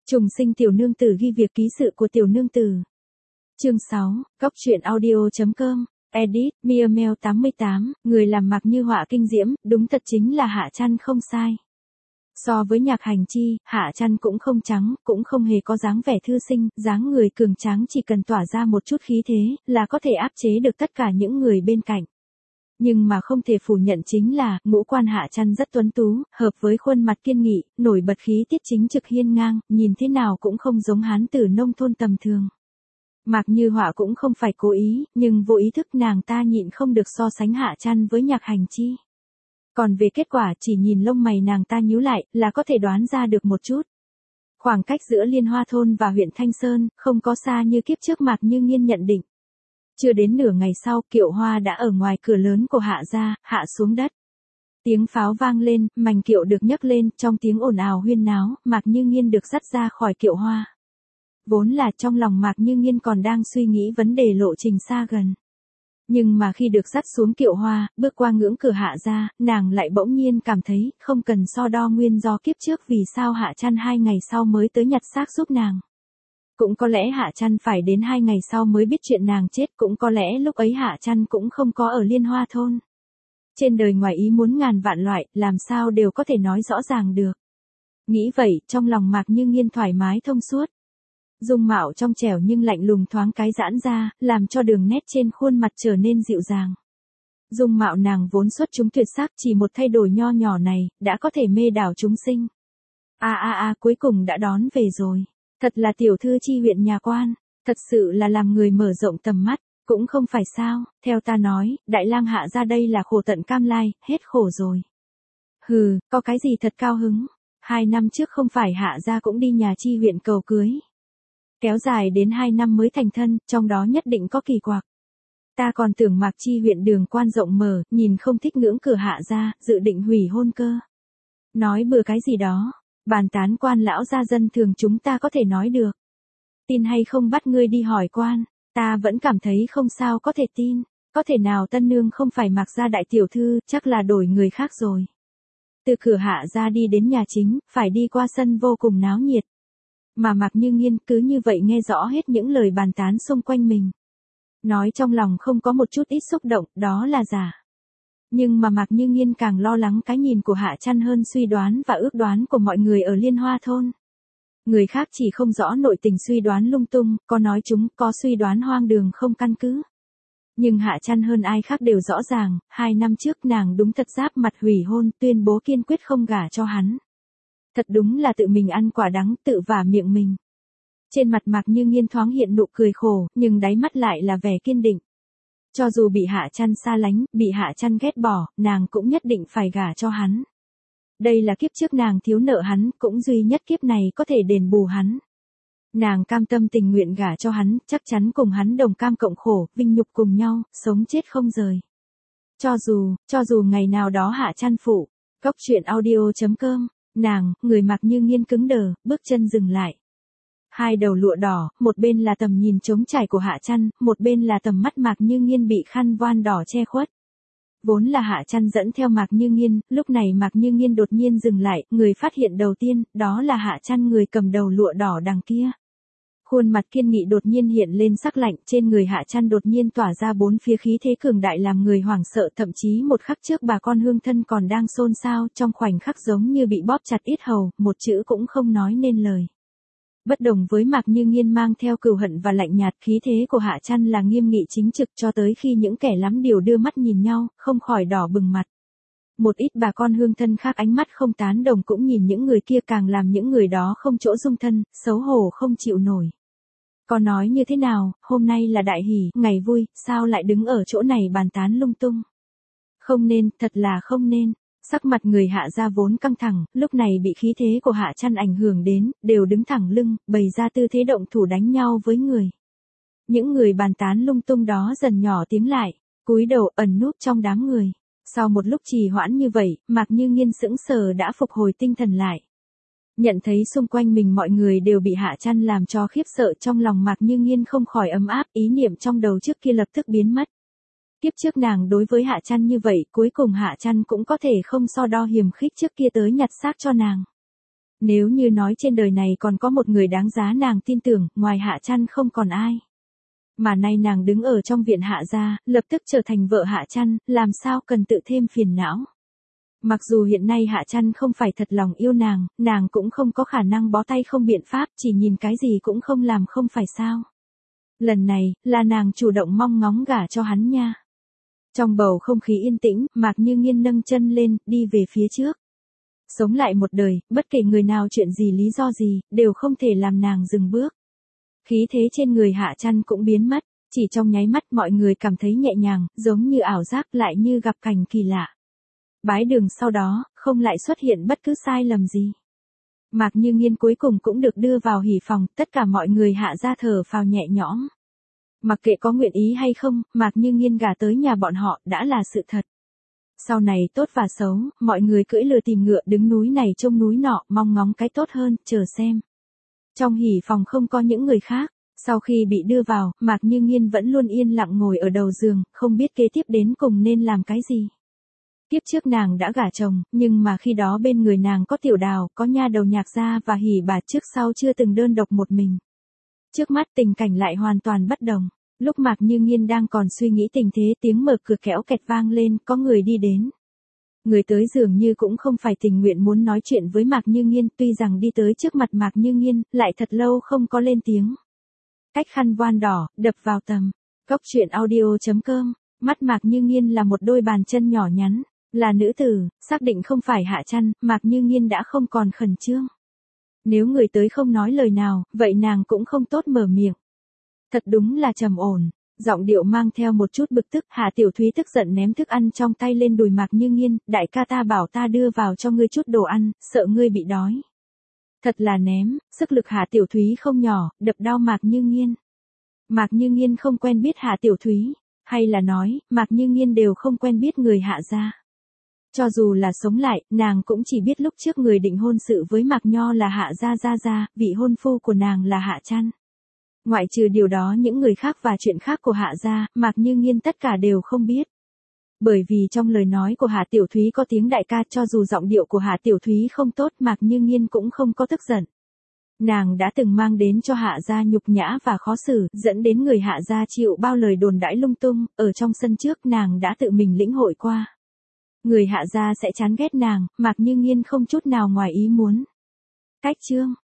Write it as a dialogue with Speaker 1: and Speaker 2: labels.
Speaker 1: Trùng sinh tiểu nương tử ghi việc ký sự của tiểu nương tử. Chương 6, Góc truyện audio.com, edit, Miamel 88, người làm Mạc Như Họa kinh diễm, đúng thật chính là Hạ Trăn không sai. So với Nhạc Hành Chi, Hạ Trăn cũng không trắng, cũng không hề có dáng vẻ thư sinh, dáng người cường tráng chỉ cần tỏa ra một chút khí thế, là có thể áp chế được tất cả những người bên cạnh. Nhưng mà không thể phủ nhận chính là, ngũ quan Hạ Trăn rất tuấn tú, hợp với khuôn mặt kiên nghị, nổi bật khí tiết chính trực hiên ngang, nhìn thế nào cũng không giống hán tử nông thôn tầm thường. Mạc Như Họa cũng không phải cố ý, nhưng vô ý thức nàng ta nhịn không được so sánh Hạ Trăn với Nhạc Hành Chi. Còn về kết quả chỉ nhìn lông mày nàng ta nhíu lại, là có thể đoán ra được một chút. Khoảng cách giữa Liên Hoa Thôn và huyện Thanh Sơn, không có xa như kiếp trước Mạc Như Nghiên nhận định. Chưa đến nửa ngày sau, kiệu hoa đã ở ngoài cửa lớn của Hạ gia, hạ xuống đất. Tiếng pháo vang lên, mành kiệu được nhấc lên, trong tiếng ồn ào huyên náo, Mạc Như Nghiên được dắt ra khỏi kiệu hoa. Vốn là trong lòng Mạc Như Nghiên còn đang suy nghĩ vấn đề lộ trình xa gần. Nhưng mà khi được dắt xuống kiệu hoa, bước qua ngưỡng cửa Hạ gia, nàng lại bỗng nhiên cảm thấy, không cần so đo nguyên do kiếp trước vì sao Hạ Trăn 2 ngày sau mới tới nhặt xác giúp nàng. Cũng có lẽ Hạ Trăn phải đến 2 ngày sau mới biết chuyện nàng chết, cũng có lẽ lúc ấy Hạ Trăn cũng không có ở Liên Hoa Thôn. Trên đời ngoài ý muốn ngàn vạn loại, làm sao đều có thể nói rõ ràng được. Nghĩ vậy, trong lòng Mạc Như Nghiên thoải mái thông suốt. Dung mạo trong trẻo nhưng lạnh lùng thoáng cái giãn ra, làm cho đường nét trên khuôn mặt trở nên dịu dàng. Dung mạo nàng vốn xuất chúng tuyệt sắc, chỉ một thay đổi nho nhỏ này, đã có thể mê đảo chúng sinh. Cuối cùng đã đón về rồi. Thật là tiểu thư chi huyện nhà quan, thật sự là làm người mở rộng tầm mắt, cũng không phải sao, theo ta nói, đại lang Hạ ra đây là khổ tận cam lai, hết khổ rồi. Hừ, có cái gì thật cao hứng, 2 năm trước không phải Hạ ra cũng đi nhà chi huyện cầu cưới. Kéo dài đến 2 năm mới thành thân, trong đó nhất định có kỳ quặc. Ta còn tưởng Mạc chi huyện đường quan rộng mở, nhìn không thích ngưỡng cửa Hạ ra, dự định hủy hôn cơ. Nói bừa cái gì đó. Bàn tán quan lão gia dân thường chúng ta có thể nói được. Tin hay không bắt ngươi đi hỏi quan, ta vẫn cảm thấy không sao có thể tin. Có thể nào tân nương không phải Mạc gia đại tiểu thư, chắc là đổi người khác rồi. Từ cửa Hạ ra đi đến nhà chính, phải đi qua sân vô cùng náo nhiệt. Mà Mạc Như Nghiên cứ như vậy nghe rõ hết những lời bàn tán xung quanh mình. Nói trong lòng không có một chút ít xúc động, đó là giả. Nhưng mà Mạc Như Nghiên càng lo lắng cái nhìn của Hạ Trăn hơn suy đoán và ước đoán của mọi người ở Liên Hoa Thôn. Người khác chỉ không rõ nội tình suy đoán lung tung, có nói chúng, có suy đoán hoang đường không căn cứ. Nhưng Hạ Trăn hơn ai khác đều rõ ràng, 2 năm trước nàng đúng thật giáp mặt hủy hôn, tuyên bố kiên quyết không gả cho hắn. Thật đúng là tự mình ăn quả đắng, tự vả miệng mình. Trên mặt Mạc Như Nghiên thoáng hiện nụ cười khổ, nhưng đáy mắt lại là vẻ kiên định. Cho dù bị Hạ Trăn xa lánh, bị Hạ Trăn ghét bỏ, nàng cũng nhất định phải gả cho hắn. Đây là kiếp trước nàng thiếu nợ hắn, cũng duy nhất kiếp này có thể đền bù hắn. Nàng cam tâm tình nguyện gả cho hắn, chắc chắn cùng hắn đồng cam cộng khổ, vinh nhục cùng nhau, sống chết không rời. Cho dù ngày nào đó Hạ Trăn phụ, Góc truyện audio.com, nàng, người Mạc Như Nghiên cứng đờ, bước chân dừng lại. 2 đầu lụa đỏ, một bên là tầm nhìn trống trải của Hạ Trăn, một bên là tầm mắt Mạc Như Nghiên bị khăn voan đỏ che khuất. Vốn là Hạ Trăn dẫn theo Mạc Như Nghiên, lúc này Mạc Như Nghiên đột nhiên dừng lại, người phát hiện đầu tiên, đó là Hạ Trăn người cầm đầu lụa đỏ đằng kia. Khuôn mặt kiên nghị đột nhiên hiện lên sắc lạnh, trên người Hạ Trăn đột nhiên tỏa ra 4 phía khí thế cường đại làm người hoảng sợ, thậm chí một khắc trước bà con hương thân còn đang xôn xao, trong khoảnh khắc giống như bị bóp chặt yết hầu, một chữ cũng không nói nên lời. Bất đồng với Mạc Như Nghiên mang theo cừu hận và lạnh nhạt, khí thế của Hạ Trăn là nghiêm nghị chính trực, cho tới khi những kẻ lắm điều đưa mắt nhìn nhau, không khỏi đỏ bừng mặt. Một ít bà con hương thân khác ánh mắt không tán đồng cũng nhìn những người kia, càng làm những người đó không chỗ dung thân, xấu hổ không chịu nổi. Có nói như thế nào, hôm nay là đại hỷ, ngày vui, sao lại đứng ở chỗ này bàn tán lung tung. Không nên, thật là không nên. Sắc mặt người Hạ gia vốn căng thẳng, lúc này bị khí thế của Hạ Trăn ảnh hưởng đến, đều đứng thẳng lưng, bày ra tư thế động thủ đánh nhau với người. Những người bàn tán lung tung đó dần nhỏ tiếng lại, cúi đầu ẩn núp trong đám người. Sau một lúc trì hoãn như vậy, Mạc Như Nghiên sững sờ đã phục hồi tinh thần lại. Nhận thấy xung quanh mình mọi người đều bị Hạ Trăn làm cho khiếp sợ, trong lòng Mạc Như Nghiên không khỏi ấm áp, ý niệm trong đầu trước kia lập tức biến mất. Kiếp trước nàng đối với Hạ Trăn như vậy, cuối cùng Hạ Trăn cũng có thể không so đo hiềm khích trước kia tới nhặt xác cho nàng. Nếu như nói trên đời này còn có một người đáng giá nàng tin tưởng, ngoài Hạ Trăn không còn ai. Mà nay nàng đứng ở trong viện Hạ gia, lập tức trở thành vợ Hạ Trăn, làm sao cần tự thêm phiền não. Mặc dù hiện nay Hạ Trăn không phải thật lòng yêu nàng cũng không có khả năng bó tay không biện pháp, chỉ nhìn cái gì cũng không làm không phải sao. Lần này, là nàng chủ động mong ngóng gả cho hắn nha. Trong bầu không khí yên tĩnh, Mạc Như Nghiên nâng chân lên, đi về phía trước. Sống lại một đời, bất kể người nào chuyện gì lý do gì, đều không thể làm nàng dừng bước. Khí thế trên người Hạ Trăn cũng biến mất, chỉ trong nháy mắt mọi người cảm thấy nhẹ nhàng, giống như ảo giác lại như gặp cảnh kỳ lạ. Bái đường sau đó, không lại xuất hiện bất cứ sai lầm gì. Mạc Như Nghiên cuối cùng cũng được đưa vào hỉ phòng, tất cả mọi người Hạ ra thở phào nhẹ nhõm. Mặc kệ có nguyện ý hay không, Mạc Như Nghiên gả tới nhà bọn họ đã là sự thật. Sau này tốt và xấu, mọi người cưỡi lừa tìm ngựa đứng núi này trông núi nọ, mong ngóng cái tốt hơn, chờ xem. Trong hỉ phòng không có những người khác, sau khi bị đưa vào, Mạc Như Nghiên vẫn luôn yên lặng ngồi ở đầu giường, không biết kế tiếp đến cùng nên làm cái gì. Kiếp trước nàng đã gả chồng, nhưng mà khi đó bên người nàng có Tiểu Đào, có nha đầu Nhạc gia và Hỉ bà, trước sau chưa từng đơn độc một mình. Trước mắt tình cảnh lại hoàn toàn bất đồng. Lúc Mạc Như Nghiên đang còn suy nghĩ tình thế, tiếng mở cửa kéo kẹt vang lên, có người đi đến. Người tới dường như cũng không phải tình nguyện muốn nói chuyện với Mạc Như Nghiên, tuy rằng đi tới trước mặt Mạc Như Nghiên, lại thật lâu không có lên tiếng. Cách khăn voan đỏ, đập vào tầm. Góc truyện audio.com. Mắt Mạc Như Nghiên là một đôi bàn chân nhỏ nhắn. Là nữ tử, xác định không phải Hạ Trăn, Mạc Như Nghiên đã không còn khẩn trương. Nếu người tới không nói lời nào, vậy nàng cũng không tốt mở miệng. Thật đúng là trầm ổn, giọng điệu mang theo một chút bực tức. Hạ Tiểu Thúy tức giận ném thức ăn trong tay lên đùi Mạc Như Nghiên, đại ca ta bảo ta đưa vào cho ngươi chút đồ ăn, sợ ngươi bị đói. Thật là ném, sức lực Hạ Tiểu Thúy không nhỏ, đập đau Mạc Như Nghiên. Mạc Như Nghiên không quen biết Hạ Tiểu Thúy, hay là nói, Mạc Như Nghiên đều không quen biết người Hạ gia. Cho dù là sống lại, nàng cũng chỉ biết lúc trước người định hôn sự với Mạc Nho là Hạ gia, vị hôn phu của nàng là Hạ Trăn. Ngoại trừ điều đó những người khác và chuyện khác của Hạ gia, Mạc Như Nghiên tất cả đều không biết. Bởi vì trong lời nói của Hạ Tiểu Thúy có tiếng đại ca, cho dù giọng điệu của Hạ Tiểu Thúy không tốt, Mạc Như Nghiên cũng không có tức giận. Nàng đã từng mang đến cho Hạ gia nhục nhã và khó xử, dẫn đến người Hạ gia chịu bao lời đồn đãi lung tung, ở trong sân trước nàng đã tự mình lĩnh hội qua. Người Hạ gia sẽ chán ghét nàng, Mạc Như Nghiên không chút nào ngoài ý muốn. Cách chương